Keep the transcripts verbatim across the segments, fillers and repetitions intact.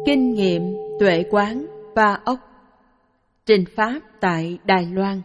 Kinh nghiệm tuệ quán ba ốc. Trình pháp tại Đài Loan.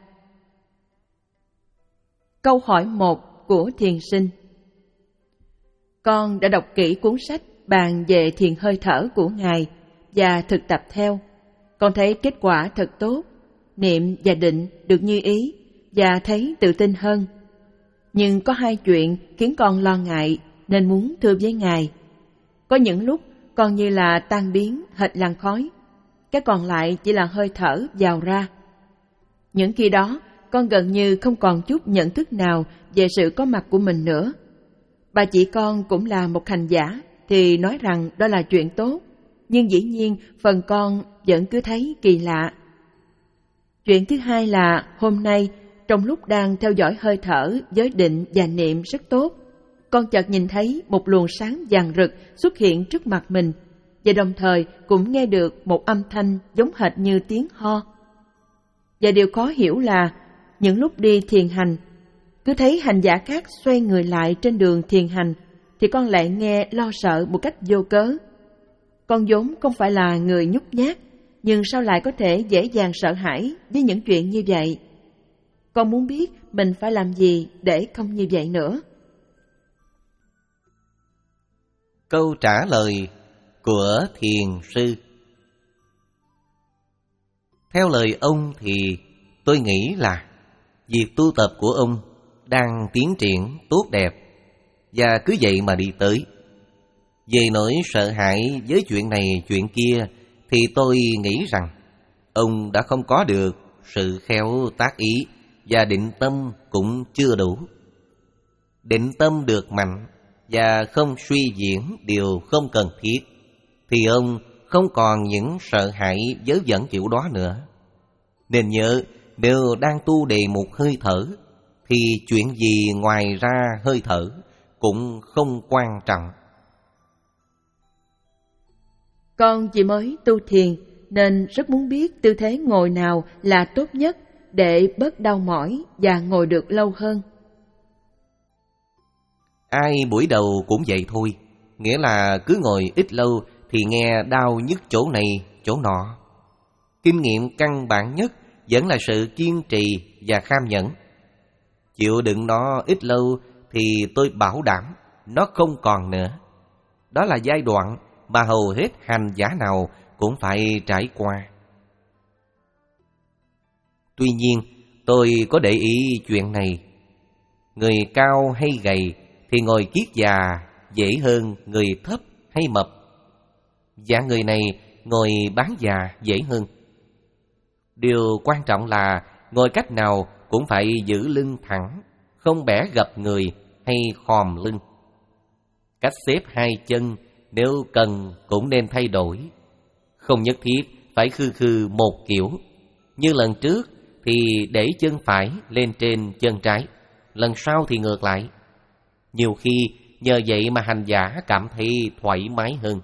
Câu hỏi một của thiền sinh. Con đã đọc kỹ cuốn sách bàn về thiền hơi thở của Ngài và thực tập theo. Con thấy kết quả thật tốt, niệm và định được như ý và thấy tự tin hơn. Nhưng có hai chuyện khiến con lo ngại nên muốn thưa với Ngài. Có những lúc con như là tan biến hệt làn khói, cái còn lại chỉ là hơi thở vào ra. Những khi đó, con gần như không còn chút nhận thức nào về sự có mặt của mình nữa. Bà chị con cũng là một hành giả thì nói rằng đó là chuyện tốt, nhưng dĩ nhiên phần con vẫn cứ thấy kỳ lạ. Chuyện thứ hai là hôm nay, trong lúc đang theo dõi hơi thở với định và niệm rất tốt, con chợt nhìn thấy một luồng sáng vàng rực xuất hiện trước mặt mình, và đồng thời cũng nghe được một âm thanh giống hệt như tiếng ho. Và điều khó hiểu là, những lúc đi thiền hành, cứ thấy hành giả khác xoay người lại trên đường thiền hành, thì con lại nghe lo sợ một cách vô cớ. Con vốn không phải là người nhút nhát, nhưng sao lại có thể dễ dàng sợ hãi với những chuyện như vậy? Con muốn biết mình phải làm gì để không như vậy nữa. Câu trả lời của thiền sư. Theo lời ông thì tôi nghĩ là việc tu tập của ông đang tiến triển tốt đẹp, và cứ vậy mà đi tới. Về nỗi sợ hãi với chuyện này chuyện kia thì tôi nghĩ rằng ông đã không có được sự khéo tác ý, và định tâm cũng chưa đủ. Định tâm được mạnh và không suy diễn điều không cần thiết thì ông không còn những sợ hãi vớ vẩn kiểu đó nữa. Nên nhớ, nếu đang tu đề một hơi thở thì chuyện gì ngoài ra hơi thở cũng không quan trọng. Con chỉ mới tu thiền nên rất muốn biết tư thế ngồi nào là tốt nhất để bớt đau mỏi và ngồi được lâu hơn. Ai buổi đầu cũng vậy thôi, nghĩa là cứ ngồi ít lâu thì nghe đau nhức chỗ này, chỗ nọ. Kinh nghiệm căn bản nhất vẫn là sự kiên trì và kham nhẫn. Chịu đựng nó ít lâu thì tôi bảo đảm nó không còn nữa. Đó là giai đoạn mà hầu hết hành giả nào cũng phải trải qua. Tuy nhiên, tôi có để ý chuyện này. Người cao hay gầy thì ngồi kiết già dễ hơn người thấp hay mập. Dạng người này ngồi bán già dễ hơn. Điều quan trọng là ngồi cách nào cũng phải giữ lưng thẳng, không bẻ gập người hay khom lưng. Cách xếp hai chân nếu cần cũng nên thay đổi. Không nhất thiết phải khư khư một kiểu. Như lần trước thì để chân phải lên trên chân trái, lần sau thì ngược lại. Nhiều khi nhờ vậy mà hành giả cảm thấy thoải mái hơn.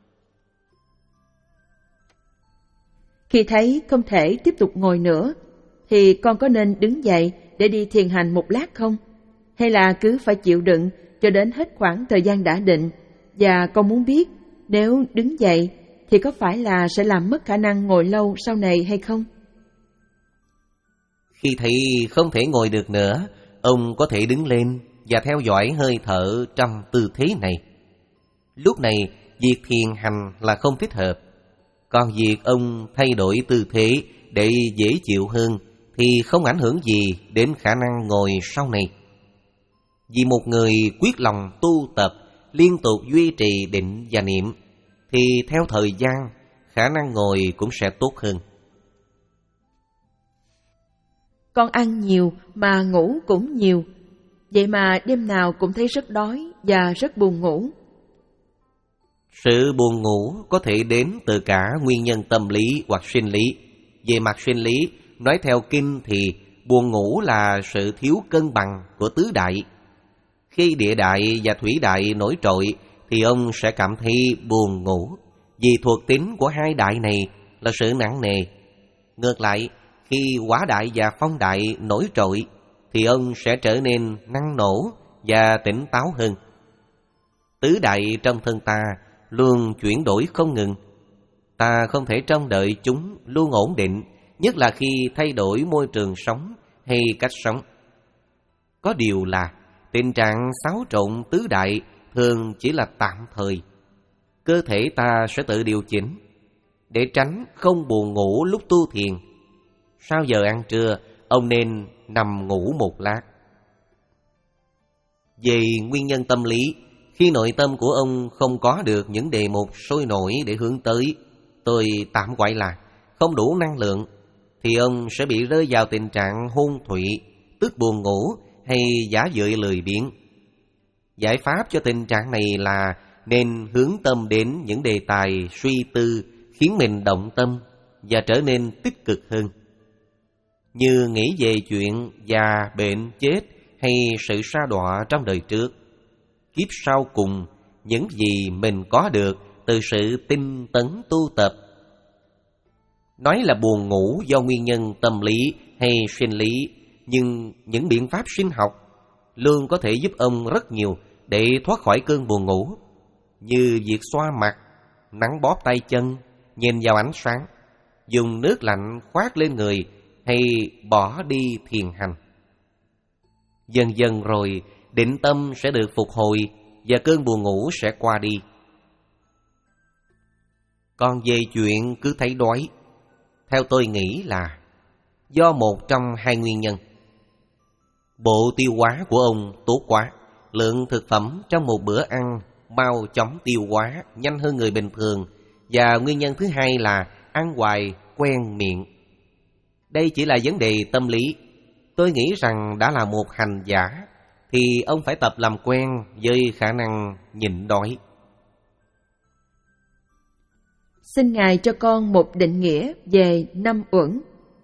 Khi thấy không thể tiếp tục ngồi nữa thì con có nên đứng dậy để đi thiền hành một lát không? Hay là cứ phải chịu đựng cho đến hết khoảng thời gian đã định? Và con muốn biết nếu đứng dậy thì có phải là sẽ làm mất khả năng ngồi lâu sau này hay không? Khi thấy không thể ngồi được nữa, ông có thể đứng lên và theo dõi hơi thở trong tư thế này. Lúc này, việc thiền hành là không thích hợp. Còn việc ông thay đổi tư thế để dễ chịu hơn thì không ảnh hưởng gì đến khả năng ngồi sau này. Vì một người quyết lòng tu tập, liên tục duy trì định và niệm, thì theo thời gian, khả năng ngồi cũng sẽ tốt hơn. Con ăn nhiều mà ngủ cũng nhiều, vậy mà đêm nào cũng thấy rất đói và rất buồn ngủ. Sự buồn ngủ có thể đến từ cả nguyên nhân tâm lý hoặc sinh lý. Về mặt sinh lý, nói theo kinh thì buồn ngủ là sự thiếu cân bằng của tứ đại. Khi địa đại và thủy đại nổi trội thì ông sẽ cảm thấy buồn ngủ, vì thuộc tính của hai đại này là sự nặng nề. Ngược lại, khi hỏa đại và phong đại nổi trội thì ông sẽ trở nên năng nổ và tỉnh táo hơn. Tứ đại trong thân ta luôn chuyển đổi không ngừng, Ta không thể trông đợi chúng luôn ổn định, nhất là khi thay đổi môi trường sống hay cách sống. Có điều là tình trạng xáo trộn tứ đại thường chỉ là tạm thời. Cơ thể ta sẽ tự điều chỉnh để tránh không buồn ngủ lúc tu thiền. Sau giờ ăn trưa, ông nên nằm ngủ một lát. Về nguyên nhân tâm lý, khi nội tâm của ông không có được những đề mục sôi nổi để hướng tới, tôi tạm gọi là không đủ năng lượng, thì ông sẽ bị rơi vào tình trạng hôn thụy, tức buồn ngủ hay giả dợi lười biếng. Giải pháp cho tình trạng này là nên hướng tâm đến những đề tài suy tư khiến mình động tâm và trở nên tích cực hơn, như nghĩ về chuyện già, bệnh, chết hay sự sa đọa trong đời trước, kiếp sau cùng, những gì mình có được từ sự tinh tấn tu tập. Nói là buồn ngủ do nguyên nhân tâm lý hay sinh lý, nhưng những biện pháp sinh học luôn có thể giúp ông rất nhiều để thoát khỏi cơn buồn ngủ, như việc xoa mặt, nắng bóp tay chân, nhìn vào ánh sáng, dùng nước lạnh khoác lên người hay bỏ đi thiền hành. Dần dần rồi, định tâm sẽ được phục hồi và cơn buồn ngủ sẽ qua đi. Còn về chuyện cứ thấy đói, theo tôi nghĩ là do một trong hai nguyên nhân. Bộ tiêu hóa của ông tốt quá, lượng thực phẩm trong một bữa ăn mau chóng tiêu hóa nhanh hơn người bình thường. Và nguyên nhân thứ hai là ăn hoài quen miệng. Đây chỉ là vấn đề tâm lý. Tôi nghĩ rằng đã là một hành giả thì ông phải tập làm quen với khả năng nhịn đói. Xin Ngài cho con một định nghĩa về năm uẩn.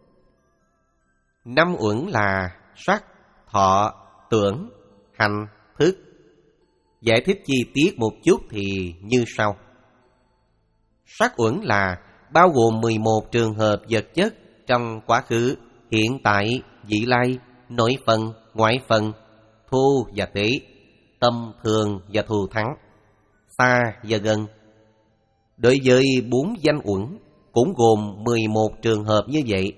Năm uẩn là sắc, thọ, tưởng, hành, thức. Giải thích chi tiết một chút thì như sau. Sắc uẩn là bao gồm mười một trường hợp vật chất trong quá khứ, hiện tại, vị lai, nội phần, ngoại phần, thu và tế, tâm thường và thù thắng, xa và gần. Đối với bốn danh uẩn cũng gồm mười một trường hợp như vậy.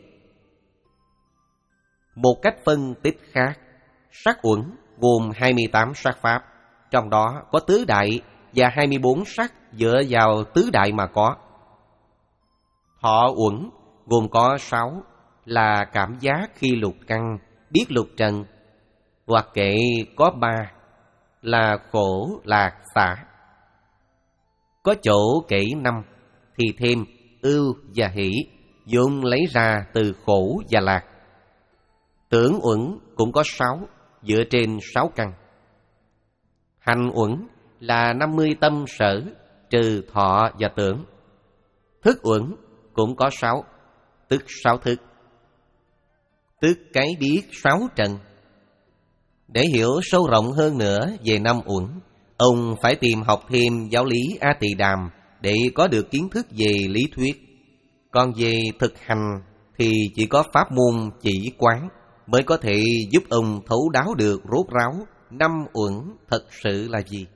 Một cách phân tích khác, sắc uẩn gồm hai mươi tám sắc pháp, trong đó có tứ đại và hai mươi bốn sắc dựa vào tứ đại mà có. Thọ uẩn gồm có sáu, là cảm giác khi lục căn, biết lục trần, hoặc kệ có ba, là khổ, lạc, xả. Có chỗ kể năm, thì thêm ưu và hỷ, vốn lấy ra từ khổ và lạc. Tưởng uẩn cũng có sáu, dựa trên sáu căn. Hành uẩn là năm mươi tâm sở, trừ thọ và tưởng. Thức uẩn cũng có sáu, tức sáu thức, tức cái biết sáu trần. Để hiểu sâu rộng hơn nữa về năm uẩn, ông phải tìm học thêm giáo lý A Tỳ Đàm để có được kiến thức về lý thuyết. Còn về thực hành thì chỉ có pháp môn chỉ quán mới có thể giúp ông thấu đáo được rốt ráo năm uẩn thật sự là gì.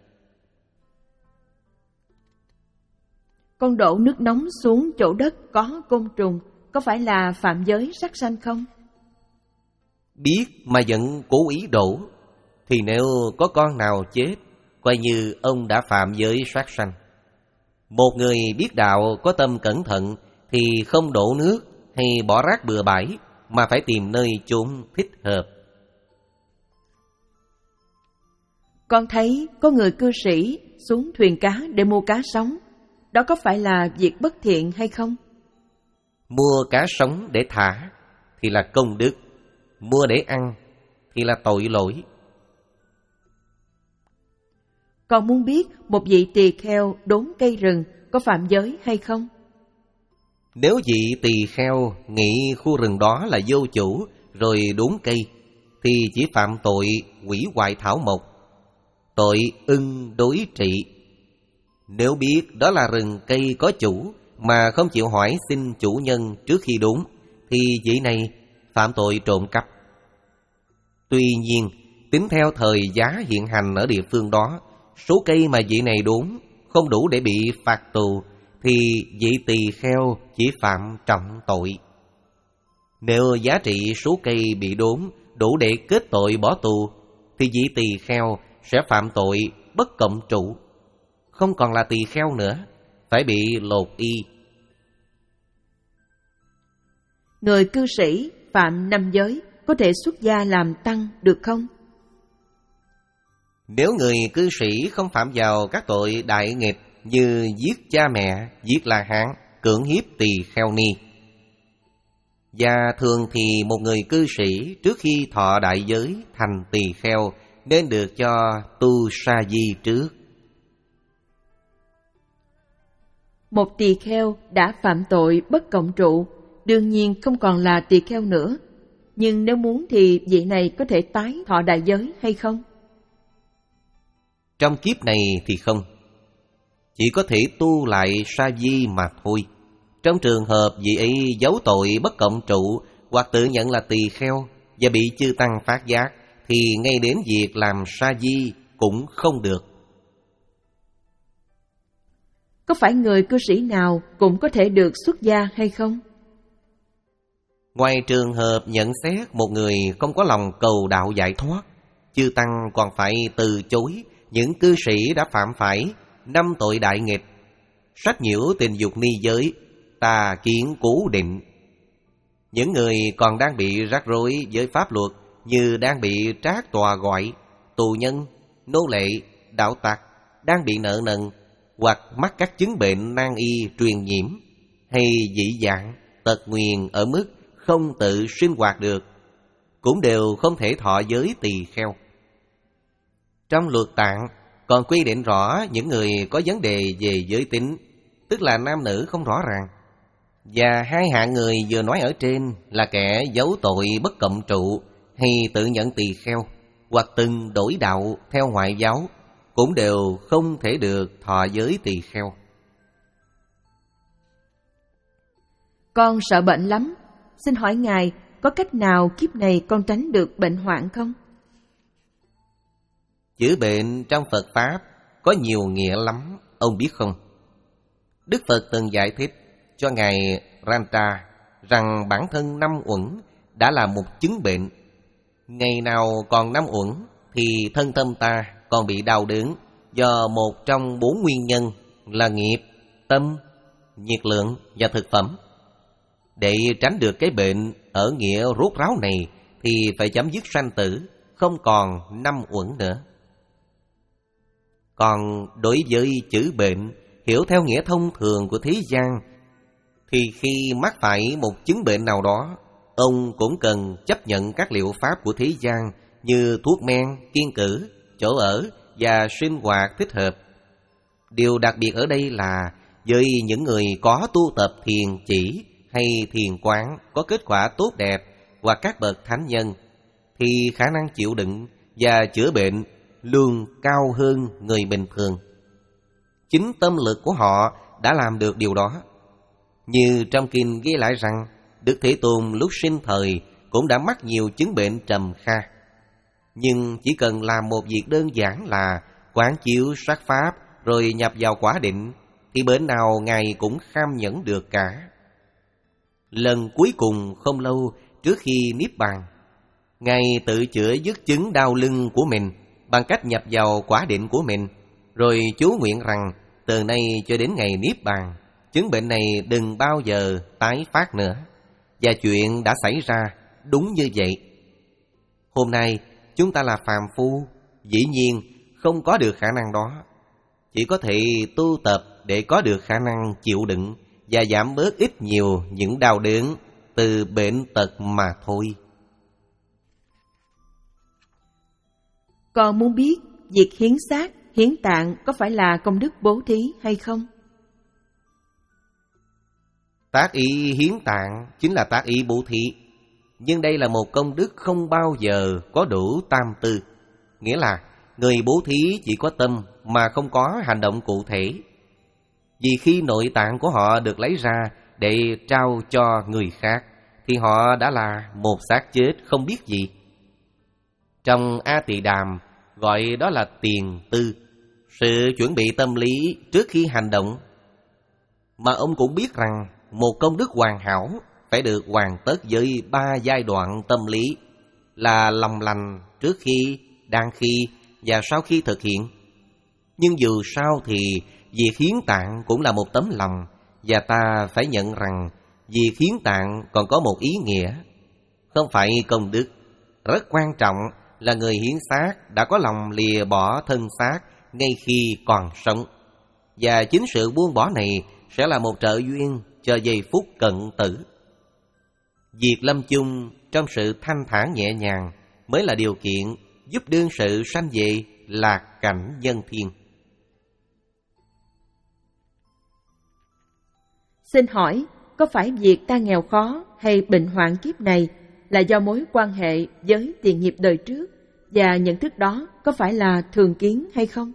Con đổ nước nóng xuống chỗ đất có côn trùng, có phải là phạm giới sát sanh không? Biết mà vẫn cố ý đổ, thì nếu có con nào chết, coi như ông đã phạm giới sát sanh. Một người biết đạo có tâm cẩn thận thì không đổ nước hay bỏ rác bừa bãi, mà phải tìm nơi chốn thích hợp. Con thấy có người cư sĩ xuống thuyền cá để mua cá sống, đó có phải là việc bất thiện hay không? Mua cá sống để thả thì là công đức, mua để ăn thì là tội lỗi. Con muốn biết một vị tỳ kheo đốn cây rừng có phạm giới hay không? Nếu vị tỳ kheo nghĩ khu rừng đó là vô chủ rồi đốn cây, thì chỉ phạm tội hủy hoại thảo mộc, tội ưng đối trị. Nếu biết đó là rừng cây có chủ mà không chịu hỏi xin chủ nhân trước khi đốn, thì vị này phạm tội trộm cắp. Tuy nhiên, tính theo thời giá hiện hành ở địa phương đó, số cây mà vị này đốn không đủ để bị phạt tù, thì vị tỳ kheo chỉ phạm trọng tội. Nếu giá trị số cây bị đốn đủ để kết tội bỏ tù, thì vị tỳ kheo sẽ phạm tội bất cộng trụ, không còn là tỳ kheo nữa, phải bị lột y. Người cư sĩ phạm năm giới có thể xuất gia làm tăng được không? Nếu người cư sĩ không phạm vào các tội đại nghịch như giết cha mẹ, giết la hán, cưỡng hiếp tỳ kheo ni. Và thường thì một người cư sĩ trước khi thọ đại giới thành tỳ kheo nên được cho tu sa di trước. Một tỳ kheo đã phạm tội bất cộng trụ, đương nhiên không còn là tỳ kheo nữa. Nhưng nếu muốn thì vị này có thể tái thọ đại giới hay không? Trong kiếp này thì không, chỉ có thể tu lại sa di mà thôi. Trong trường hợp vị ấy giấu tội bất cộng trụ hoặc tự nhận là tỳ kheo và bị chư tăng phát giác, thì ngay đến việc làm sa di cũng không được. Có phải người cư sĩ nào cũng có thể được xuất gia hay không? Ngoài trường hợp nhận xét một người không có lòng cầu đạo giải thoát, chư tăng còn phải từ chối những cư sĩ đã phạm phải năm tội đại nghịch: sách nhiễu tình dục ni giới, tà kiến cố định. Những người còn đang bị rắc rối với pháp luật như đang bị trác tòa gọi, tù nhân, nô lệ, đạo tặc, đang bị nợ nần, hoặc mắc các chứng bệnh nan y truyền nhiễm, hay dị dạng, tật nguyền ở mức không tự sinh hoạt được, cũng đều không thể thọ giới tỳ kheo. Trong luật tạng còn quy định rõ những người có vấn đề về giới tính, tức là nam nữ không rõ ràng. Và hai hạng người vừa nói ở trên là kẻ giấu tội bất cộng trụ hay tự nhận tỳ kheo, hoặc từng đổi đạo theo ngoại giáo, cũng đều không thể được thọ giới tỳ kheo. Con sợ bệnh lắm, xin hỏi Ngài có cách nào kiếp này con tránh được bệnh hoạn không? Chữ bệnh trong Phật Pháp có nhiều nghĩa lắm, ông biết không? Đức Phật từng giải thích cho Ngài Ranta rằng bản thân năm uẩn đã là một chứng bệnh. Ngày nào còn năm uẩn thì thân tâm ta còn bị đau đớn do một trong bốn nguyên nhân là nghiệp, tâm, nhiệt lượng và thực phẩm. Để tránh được cái bệnh ở nghĩa rốt ráo này thì phải chấm dứt sanh tử, không còn năm uẩn nữa. Còn đối với chữ bệnh, hiểu theo nghĩa thông thường của thế gian, thì khi mắc phải một chứng bệnh nào đó, ông cũng cần chấp nhận các liệu pháp của thế gian như thuốc men, kiêng cữ, chỗ ở và sinh hoạt thích hợp. Điều đặc biệt ở đây là với những người có tu tập thiền chỉ hay thiền quán có kết quả tốt đẹp hoặc các bậc thánh nhân, thì khả năng chịu đựng và chữa bệnh luôn cao hơn người bình thường. Chính tâm lực của họ đã làm được điều đó. Như trong kinh ghi lại rằng Đức Thế Tôn lúc sinh thời cũng đã mắc nhiều chứng bệnh trầm kha, nhưng chỉ cần làm một việc đơn giản là quán chiếu sát pháp rồi nhập vào quả định, thì bệnh nào Ngài cũng kham nhẫn được cả. Lần cuối cùng không lâu trước khi niết bàn, Ngài tự chữa dứt chứng đau lưng của mình bằng cách nhập vào quả định của mình, rồi chú nguyện rằng từ nay cho đến ngày niết bàn, chứng bệnh này đừng bao giờ tái phát nữa. Và chuyện đã xảy ra đúng như vậy. Hôm nay chúng ta là phàm phu, dĩ nhiên không có được khả năng đó. Chỉ có thể tu tập để có được khả năng chịu đựng và giảm bớt ít nhiều những đau đớn từ bệnh tật mà thôi. Con muốn biết việc hiến xác, hiến tạng có phải là công đức bố thí hay không? Tác ý hiến tạng chính là tác ý bố thí. Nhưng đây là một công đức không bao giờ có đủ tam tư. Nghĩa là người bố thí chỉ có tâm mà không có hành động cụ thể. Vì khi nội tạng của họ được lấy ra để trao cho người khác, thì họ đã là một xác chết không biết gì. Trong A Tỳ Đàm gọi đó là tiền tư, sự chuẩn bị tâm lý trước khi hành động. Mà ông cũng biết rằng một công đức hoàn hảo phải được hoàn tất với ba giai đoạn tâm lý là lòng lành trước khi, đang khi và sau khi thực hiện. Nhưng dù sao thì việc hiến tạng cũng là một tấm lòng, và ta phải nhận rằng việc hiến tạng còn có một ý nghĩa. Không phải công đức, rất quan trọng là người hiến xác đã có lòng lìa bỏ thân xác ngay khi còn sống. Và chính sự buông bỏ này sẽ là một trợ duyên cho giây phút cận tử. Việc lâm chung trong sự thanh thản nhẹ nhàng mới là điều kiện giúp đương sự sanh về lạc cảnh nhân thiên. Xin hỏi, có phải việc ta nghèo khó hay bệnh hoạn kiếp này là do mối quan hệ với tiền nghiệp đời trước, và nhận thức đó có phải là thường kiến hay không?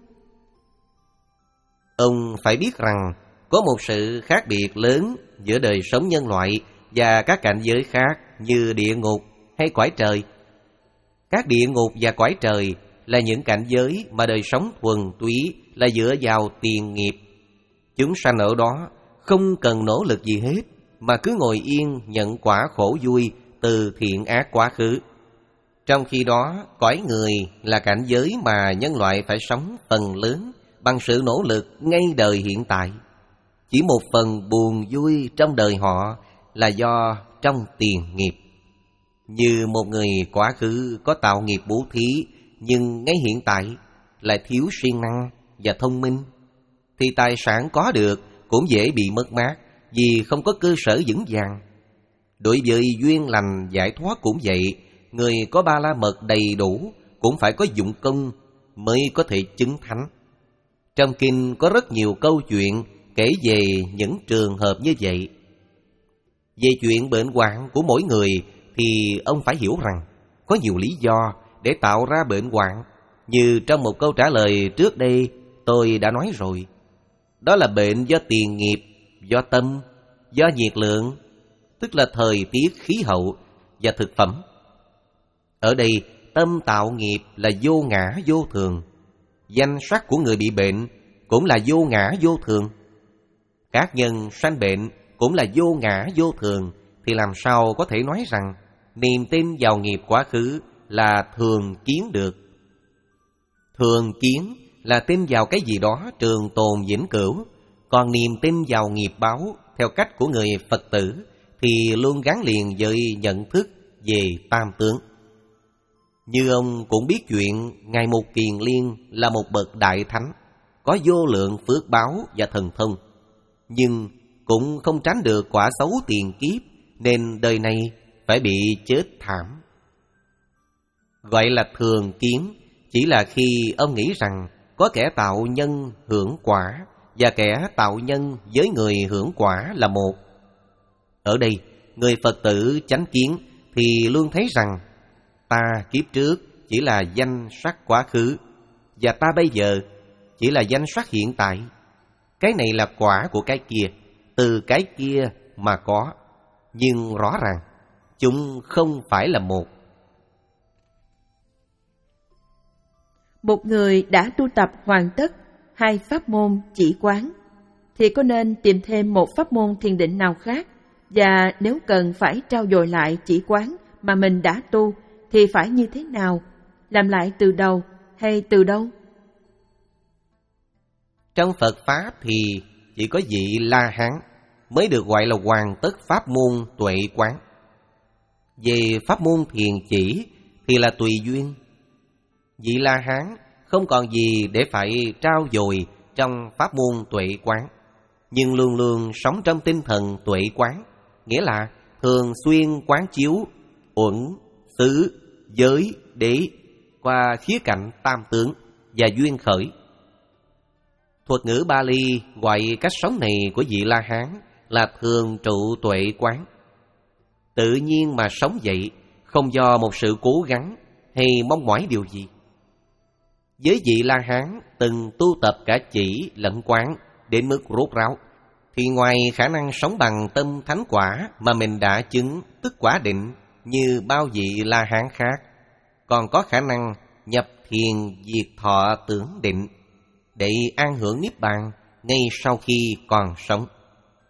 Ông phải biết rằng có một sự khác biệt lớn giữa đời sống nhân loại và các cảnh giới khác như địa ngục hay cõi trời. Các địa ngục và cõi trời là những cảnh giới mà đời sống thuần túy là dựa vào tiền nghiệp. Chúng sanh ở đó không cần nỗ lực gì hết, mà cứ ngồi yên nhận quả khổ vui từ thiện ác quá khứ. Trong khi đó, cõi người là cảnh giới mà nhân loại phải sống phần lớn bằng sự nỗ lực ngay đời hiện tại. Chỉ một phần buồn vui trong đời họ là do trong tiền nghiệp. Như một người quá khứ có tạo nghiệp bố thí, nhưng ngay hiện tại lại thiếu siêng năng và thông minh, thì tài sản có được cũng dễ bị mất mát vì không có cơ sở vững vàng. Đối với duyên lành giải thoát cũng vậy, người có ba la mật đầy đủ cũng phải có dụng công mới có thể chứng thánh. Trong kinh có rất nhiều câu chuyện kể về những trường hợp như vậy. Về chuyện bệnh hoạn của mỗi người thì ông phải hiểu rằng có nhiều lý do để tạo ra bệnh hoạn. Như trong một câu trả lời trước đây tôi đã nói rồi. Đó là bệnh do tiền nghiệp, do tâm, do nhiệt lượng, tức là thời tiết, khí hậu và thực phẩm. Ở đây tâm tạo nghiệp là vô ngã vô thường. Danh sắc của người bị bệnh cũng là vô ngã vô thường. Các nhân sanh bệnh cũng là vô ngã vô thường, thì làm sao có thể nói rằng niềm tin vào nghiệp quá khứ là thường kiến được. Thường kiến là tin vào cái gì đó trường tồn vĩnh cửu, còn niềm tin vào nghiệp báo theo cách của người Phật tử thì luôn gắn liền với nhận thức về tam tướng. Như ông cũng biết chuyện Ngài Mục Kiền Liên là một bậc đại thánh, có vô lượng phước báo và thần thông, nhưng cũng không tránh được quả xấu tiền kiếp, nên đời này phải bị chết thảm. Gọi là thường kiến chỉ là khi ông nghĩ rằng có kẻ tạo nhân hưởng quả và kẻ tạo nhân với người hưởng quả là một. Ở đây, người Phật tử chánh kiến thì luôn thấy rằng ta kiếp trước chỉ là danh sắc quá khứ, và ta bây giờ chỉ là danh sắc hiện tại. Cái này là quả của cái kia, từ cái kia mà có, nhưng rõ ràng chúng không phải là một. Một người đã tu tập hoàn tất hai pháp môn chỉ quán thì có nên tìm thêm một pháp môn thiền định nào khác? Và nếu cần phải trau dồi lại chỉ quán mà mình đã tu thì phải như thế nào? Làm lại từ đầu hay từ đâu? Trong Phật Pháp thì chỉ có vị La Hán mới được gọi là hoàn tất pháp môn tuệ quán. Về pháp môn thiền chỉ thì là tùy duyên. Vị La Hán không còn gì để phải trau dồi trong pháp môn tuệ quán, nhưng luôn luôn sống trong tinh thần tuệ quán, nghĩa là thường xuyên quán chiếu uẩn, xứ, giới, đế qua khía cạnh tam tướng và duyên khởi. Thuật ngữ Bali gọi cách sống này của vị La Hán là thường trụ tuệ quán. Tự nhiên mà sống vậy, không do một sự cố gắng hay mong mỏi điều gì. Với vị La Hán từng tu tập cả chỉ lẫn quán đến mức rốt ráo, thì ngoài khả năng sống bằng tâm thánh quả mà mình đã chứng tức quả định như bao vị La Hán khác, còn có khả năng nhập thiền diệt thọ tưởng định để an hưởng niết bàn ngay sau khi còn sống.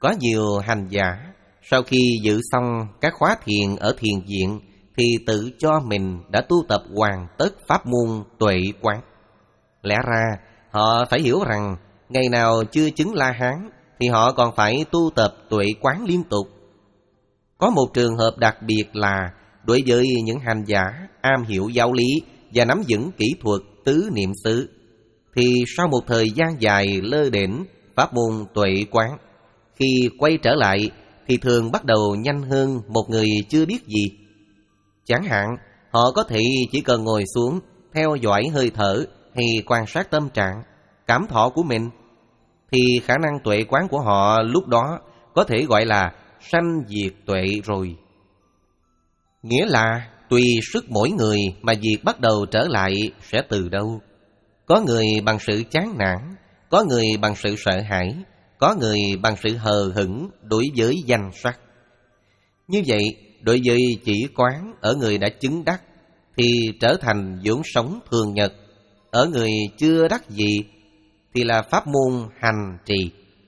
Có nhiều hành giả sau khi dự xong các khóa thiền ở thiền viện thì tự cho mình đã tu tập hoàn tất pháp môn tuệ quán. Lẽ ra họ phải hiểu rằng ngày nào chưa chứng La Hán thì họ còn phải tu tập tuệ quán liên tục. Có một trường hợp đặc biệt là đối với những hành giả am hiểu giáo lý và nắm vững kỹ thuật tứ niệm xứ, thì sau một thời gian dài lơ đễnh pháp môn tuệ quán, khi quay trở lại thì thường bắt đầu nhanh hơn một người chưa biết gì. Chẳng hạn, họ có thể chỉ cần ngồi xuống, theo dõi hơi thở hay quan sát tâm trạng, cảm thọ của mình, thì khả năng tuệ quán của họ lúc đó có thể gọi là sanh diệt tuệ rồi. Nghĩa là tùy sức mỗi người mà việc bắt đầu trở lại sẽ từ đâu. Có người bằng sự chán nản, có người bằng sự sợ hãi, có người bằng sự hờ hững đối với danh sắc. Như vậy, đối với chỉ quán ở người đã chứng đắc thì trở thành vốn sống thường nhật. Ở người chưa đắc gì thì là pháp môn hành trì.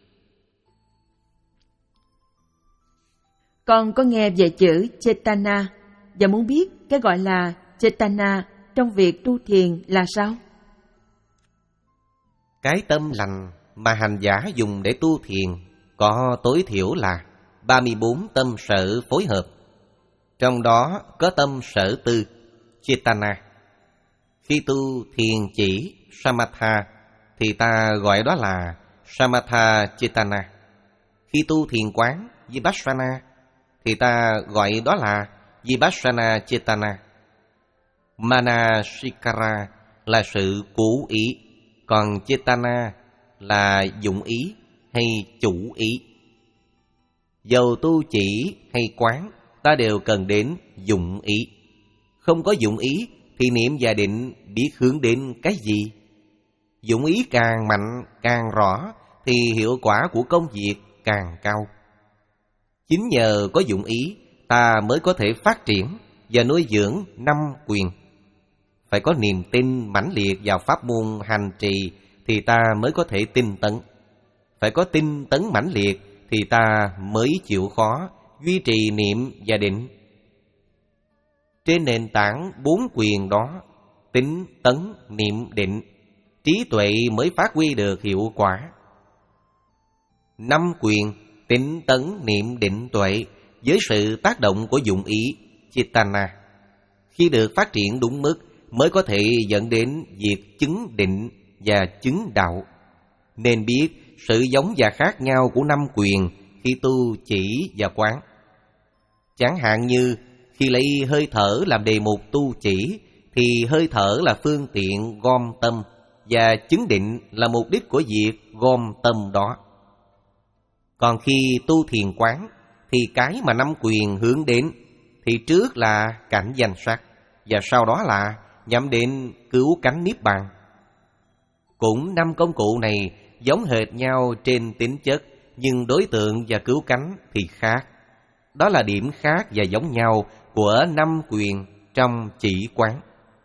Con có nghe về chữ Chetana và muốn biết cái gọi là Chetana trong việc tu thiền là sao? Cái tâm lành mà hành giả dùng để tu thiền có tối thiểu là ba mươi bốn tâm sở phối hợp. Trong đó có tâm sở tư, Chetana. Khi tu thiền chỉ Samatha thì ta gọi đó là Samatha Chetana. Khi tu thiền quán Vipassana thì ta gọi đó là Vipassana Chetana. Manasikara là sự cố ý, còn Chetana là dụng ý hay chủ ý. Dầu tu chỉ hay quán, ta đều cần đến dụng ý. Không có dụng ý thì niệm và định biết hướng đến cái gì? Dụng ý càng mạnh, càng rõ thì hiệu quả của công việc càng cao. Chính nhờ có dụng ý, ta mới có thể phát triển và nuôi dưỡng năm quyền. Phải có niềm tin mãnh liệt vào pháp môn hành trì thì ta mới có thể tinh tấn. Phải có tinh tấn mãnh liệt thì ta mới chịu khó duy trì niệm và định. Trên nền tảng bốn quyền đó, tín, tấn, niệm, định, trí tuệ mới phát huy được hiệu quả. Năm quyền tín, tấn, niệm, định, tuệ với sự tác động của dụng ý Chetana, khi được phát triển đúng mức mới có thể dẫn đến việc chứng định và chứng đạo. Nên biết sự giống và khác nhau của năm quyền khi tu chỉ và quán. Chẳng hạn như khi lấy hơi thở làm đề mục tu chỉ thì hơi thở là phương tiện gom tâm và chứng định là mục đích của việc gom tâm đó. Còn khi tu thiền quán thì cái mà năm quyền hướng đến thì trước là cảnh danh sắc và sau đó là nhắm đến cứu cánh niết bàn. Cũng năm công cụ này giống hệt nhau trên tính chất, nhưng đối tượng và cứu cánh thì khác. Đó là điểm khác và giống nhau của năm quyền trong chỉ quán.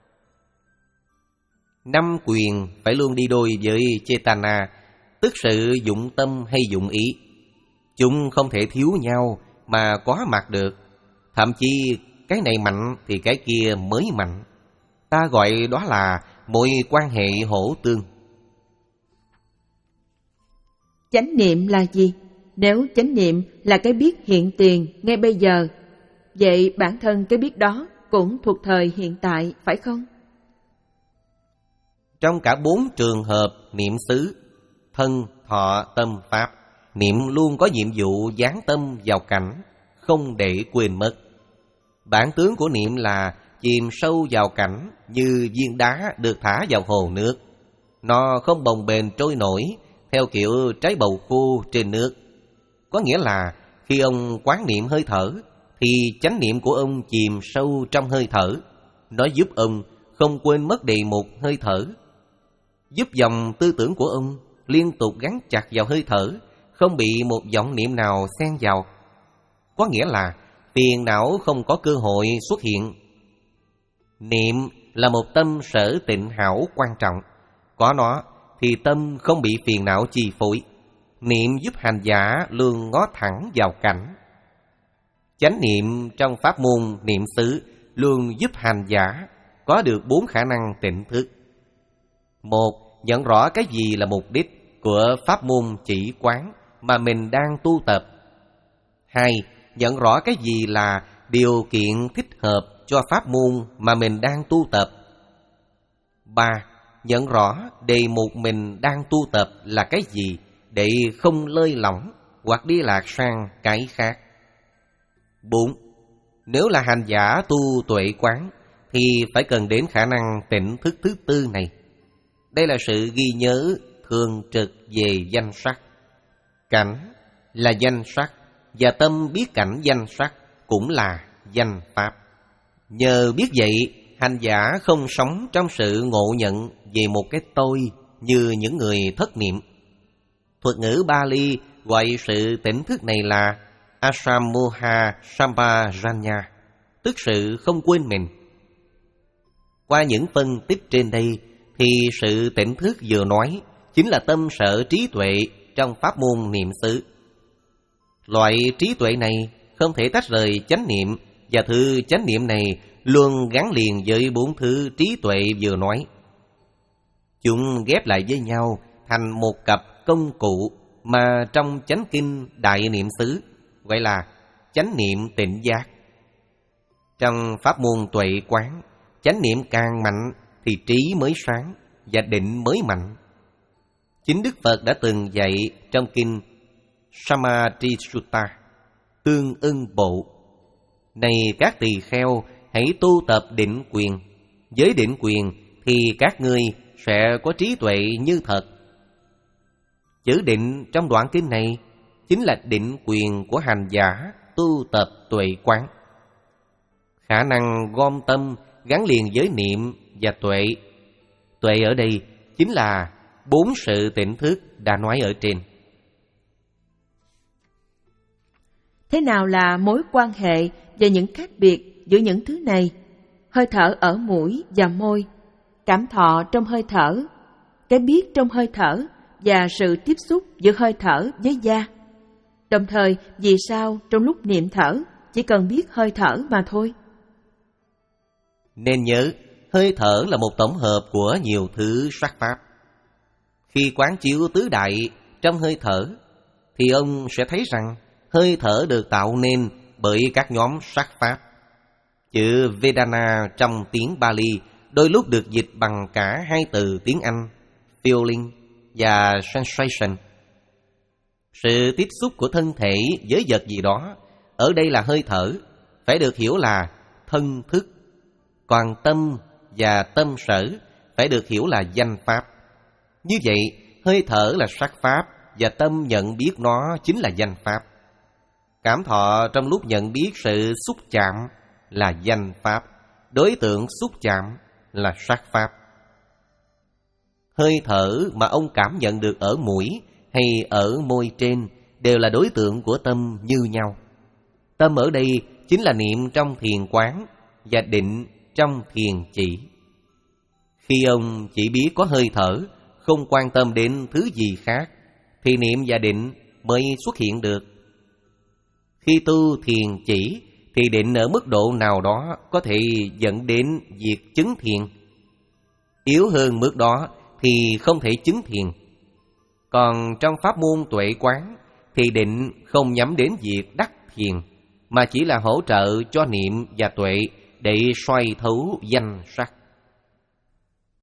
Năm quyền phải luôn đi đôi với Chetana, tức sự dụng tâm hay dụng ý. Chúng không thể thiếu nhau mà có mặt được. Thậm chí cái này mạnh thì cái kia mới mạnh. Ta gọi đó là mối quan hệ hỗ tương. Chánh niệm là gì? Nếu chánh niệm là cái biết hiện tiền ngay bây giờ, vậy bản thân cái biết đó cũng thuộc thời hiện tại, phải không? Trong cả bốn trường hợp niệm xứ, thân, thọ, tâm, pháp, niệm luôn có nhiệm vụ dán tâm vào cảnh, không để quên mất. Bản tướng của niệm là chìm sâu vào cảnh như viên đá được thả vào hồ nước. Nó không bồng bềnh trôi nổi theo kiểu trái bầu khô trên nước. Có nghĩa là khi ông quán niệm hơi thở thì chánh niệm của ông chìm sâu trong hơi thở. Nó giúp ông không quên mất đề mục hơi thở, giúp dòng tư tưởng của ông liên tục gắn chặt vào hơi thở, không bị một vọng niệm nào xen vào. Có nghĩa là phiền não không có cơ hội xuất hiện. Niệm là một tâm sở tịnh hảo quan trọng. Có nó thì tâm không bị phiền não chi phối. niệm giúp hành giả luôn ngó thẳng vào cảnh. Chánh niệm trong pháp môn niệm xứ luôn giúp hành giả có được bốn khả năng tỉnh thức. Một, nhận rõ cái gì là mục đích của pháp môn chỉ quán mà mình đang tu tập. Hai, nhận rõ cái gì là điều kiện thích hợp cho pháp môn mà mình đang tu tập. Ba, nhận rõ đề mục mình đang tu tập là cái gì để không lơi lỏng hoặc đi lạc sang cái khác. Bốn, nếu là hành giả tu tuệ quán thì phải cần đến khả năng tỉnh thức thứ tư này. Đây là sự ghi nhớ thường trực về danh sắc. Cảnh là danh sắc, và tâm biết cảnh danh sắc cũng là danh pháp. Nhờ biết vậy, hành giả không sống trong sự ngộ nhận về một cái tôi như những người thất niệm. Thuật ngữ Bali gọi sự tỉnh thức này là Asamoha Sampajanya, tức sự không quên mình. Qua những phân tích trên đây thì sự tỉnh thức vừa nói chính là tâm sở trí tuệ trong pháp môn niệm xứ. Loại trí tuệ này không thể tách rời chánh niệm, và thứ chánh niệm này luôn gắn liền với bốn thứ trí tuệ vừa nói. Chúng ghép lại với nhau thành một cặp công cụ mà trong chánh kinh Đại Niệm xứ gọi là chánh niệm tịnh giác. Trong pháp môn tuệ quán, chánh niệm càng mạnh thì trí mới sáng và định mới mạnh. Chính Đức Phật đã từng dạy trong kinh Samadhi Sutta, tương ưng bộ: này các tỳ kheo, hãy tu tập định quyền. Với định quyền thì các ngươi sẽ có trí tuệ như thật. Chữ định trong đoạn kinh này chính là định quyền của hành giả tu tập tuệ quán. Khả năng gom tâm gắn liền với niệm và tuệ. Tuệ ở đây chính là bốn sự tỉnh thức đã nói ở trên. Thế nào là mối quan hệ và những khác biệt giữa những thứ này? Hơi thở ở mũi và môi, cảm thọ trong hơi thở, cái biết trong hơi thở và sự tiếp xúc giữa hơi thở với da. Đồng thời, vì sao trong lúc niệm thở chỉ cần biết hơi thở mà thôi? Nên nhớ, hơi thở là một tổng hợp của nhiều thứ sắc pháp. Khi quán chiếu tứ đại trong hơi thở, thì ông sẽ thấy rằng hơi thở được tạo nên bởi các nhóm sắc pháp. Chữ Vedana trong tiếng Bali đôi lúc được dịch bằng cả hai từ tiếng Anh, feeling và sensation. Sự tiếp xúc của thân thể với vật gì đó, ở đây là hơi thở, phải được hiểu là thân thức. Còn tâm và tâm sở phải được hiểu là danh pháp. Như vậy, hơi thở là sắc pháp và tâm nhận biết nó chính là danh pháp. Cảm thọ trong lúc nhận biết sự xúc chạm là danh pháp, đối tượng xúc chạm là sắc pháp. Hơi thở mà ông cảm nhận được ở mũi hay ở môi trên đều là đối tượng của tâm như nhau. Tâm ở đây chính là niệm trong thiền quán và định trong thiền chỉ. Khi ông chỉ biết có hơi thở, không quan tâm đến thứ gì khác, thì niệm và định mới xuất hiện được. Khi tu thiền chỉ thì định ở mức độ nào đó có thể dẫn đến việc chứng thiền. Yếu hơn mức đó thì không thể chứng thiền. Còn trong pháp môn tuệ quán thì định không nhắm đến việc đắc thiền, mà chỉ là hỗ trợ cho niệm và tuệ để xoay thấu danh sắc.